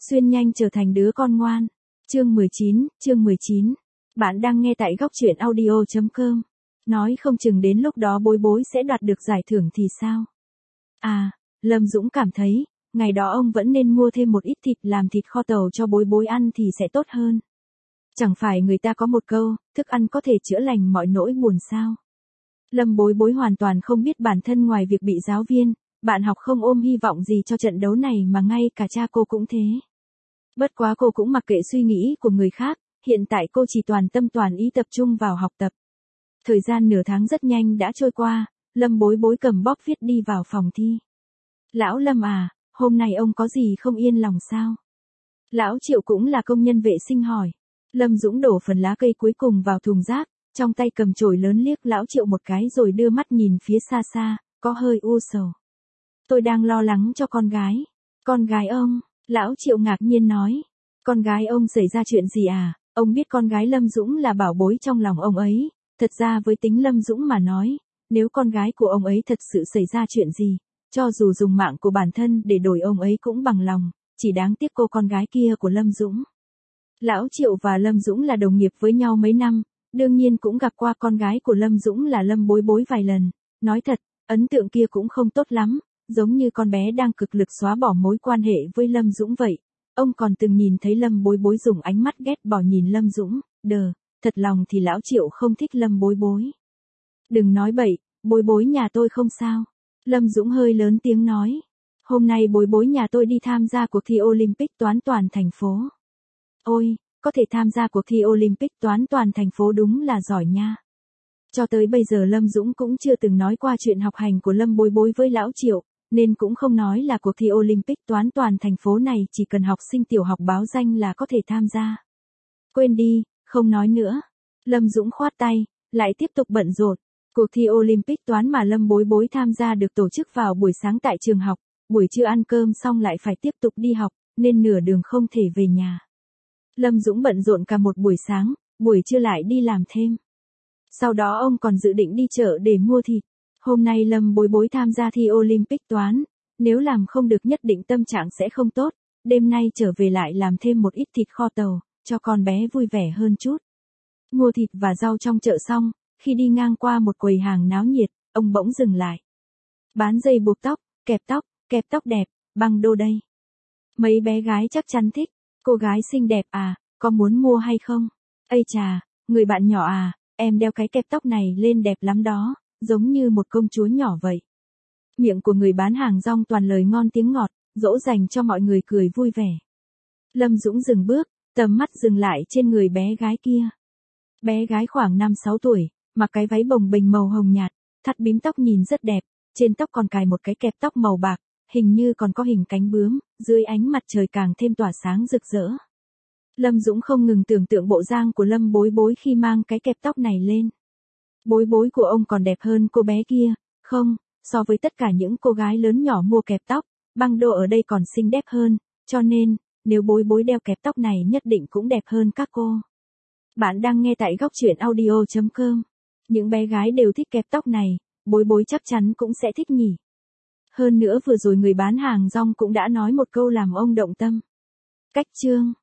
Xuyên nhanh trở thành đứa con ngoan. Chương 19. Bạn đang nghe tại góc truyện audio.com. Nói không chừng đến lúc đó bối bối sẽ đoạt được giải thưởng thì sao? À, Lâm Dũng cảm thấy, ngày đó ông vẫn nên mua thêm một ít thịt làm thịt kho tàu cho bối bối ăn thì sẽ tốt hơn. Chẳng phải người ta có một câu, thức ăn có thể chữa lành mọi nỗi buồn sao? Lâm bối bối hoàn toàn không biết bản thân ngoài việc bị giáo viên, bạn học không ôm hy vọng gì cho trận đấu này mà ngay cả cha cô cũng thế. Bất quá cô cũng mặc kệ suy nghĩ của người khác, hiện tại cô chỉ toàn tâm toàn ý tập trung vào học tập. Thời gian nửa tháng rất nhanh đã trôi qua, Lâm bối bối cầm bóp viết đi vào phòng thi. Lão Lâm à, hôm nay ông có gì không yên lòng sao? Lão Triệu cũng là công nhân vệ sinh hỏi. Lâm Dũng đổ phần lá cây cuối cùng vào thùng rác, trong tay cầm chổi lớn liếc Lão Triệu một cái rồi đưa mắt nhìn phía xa xa, có hơi u sầu. Tôi đang lo lắng cho con gái. Con gái ông? Lão Triệu ngạc nhiên nói. Con gái ông xảy ra chuyện gì à? Ông biết con gái Lâm Dũng là bảo bối trong lòng ông ấy. Thật ra với tính Lâm Dũng mà nói, nếu con gái của ông ấy thật sự xảy ra chuyện gì, cho dù dùng mạng của bản thân để đổi ông ấy cũng bằng lòng, chỉ đáng tiếc cô con gái kia của Lâm Dũng. Lão Triệu và Lâm Dũng là đồng nghiệp với nhau mấy năm, đương nhiên cũng gặp qua con gái của Lâm Dũng là Lâm bối bối vài lần. Nói thật, ấn tượng kia cũng không tốt lắm, giống như con bé đang cực lực xóa bỏ mối quan hệ với Lâm Dũng vậy. Ông còn từng nhìn thấy Lâm bối bối dùng ánh mắt ghét bỏ nhìn Lâm Dũng, thật lòng thì Lão Triệu không thích Lâm bối bối. Đừng nói bậy, bối bối nhà tôi không sao. Lâm Dũng hơi lớn tiếng nói. Hôm nay bối bối nhà tôi đi tham gia cuộc thi Olympic toán toàn thành phố. Ôi, có thể tham gia cuộc thi Olympic toán toàn thành phố đúng là giỏi nha. Cho tới bây giờ Lâm Dũng cũng chưa từng nói qua chuyện học hành của Lâm bối bối với Lão Triệu, nên cũng không nói là cuộc thi Olympic toán toàn thành phố này chỉ cần học sinh tiểu học báo danh là có thể tham gia. Quên đi, không nói nữa. Lâm Dũng khoát tay, lại tiếp tục bận rộn. Cuộc thi Olympic toán mà Lâm bối bối tham gia được tổ chức vào buổi sáng tại trường học, buổi trưa ăn cơm xong lại phải tiếp tục đi học, nên nửa đường không thể về nhà. Lâm Dũng bận rộn cả một buổi sáng, buổi trưa lại đi làm thêm. Sau đó ông còn dự định đi chợ để mua thịt. Hôm nay Lâm bối bối tham gia thi Olympic toán, nếu làm không được nhất định tâm trạng sẽ không tốt, đêm nay trở về lại làm thêm một ít thịt kho tàu, cho con bé vui vẻ hơn chút. Mua thịt và rau trong chợ xong, khi đi ngang qua một quầy hàng náo nhiệt, ông bỗng dừng lại. Bán dây buộc tóc, kẹp tóc đẹp, băng đô đây. Mấy bé gái chắc chắn thích, cô gái xinh đẹp à, có muốn mua hay không? Ây chà, người bạn nhỏ à, em đeo cái kẹp tóc này lên đẹp lắm đó, giống như một công chúa nhỏ vậy. Miệng của người bán hàng rong toàn lời ngon tiếng ngọt, dỗ dành cho mọi người cười vui vẻ. Lâm Dũng dừng bước, tầm mắt dừng lại trên người bé gái kia. Bé gái khoảng 5-6 tuổi, mặc cái váy bồng bềnh màu hồng nhạt, thắt bím tóc nhìn rất đẹp, trên tóc còn cài một cái kẹp tóc màu bạc, hình như còn có hình cánh bướm, dưới ánh mặt trời càng thêm tỏa sáng rực rỡ. Lâm Dũng không ngừng tưởng tượng bộ dáng của Lâm bối bối khi mang cái kẹp tóc này lên. Bối bối của ông còn đẹp hơn cô bé kia, không, so với tất cả những cô gái lớn nhỏ mua kẹp tóc, băng đô ở đây còn xinh đẹp hơn, cho nên, nếu bối bối đeo kẹp tóc này nhất định cũng đẹp hơn các cô. Bạn đang nghe tại góc truyện audio.com. Những bé gái đều thích kẹp tóc này, bối bối chắc chắn cũng sẽ thích nhỉ. Hơn nữa vừa rồi người bán hàng rong cũng đã nói một câu làm ông động tâm. Cách chương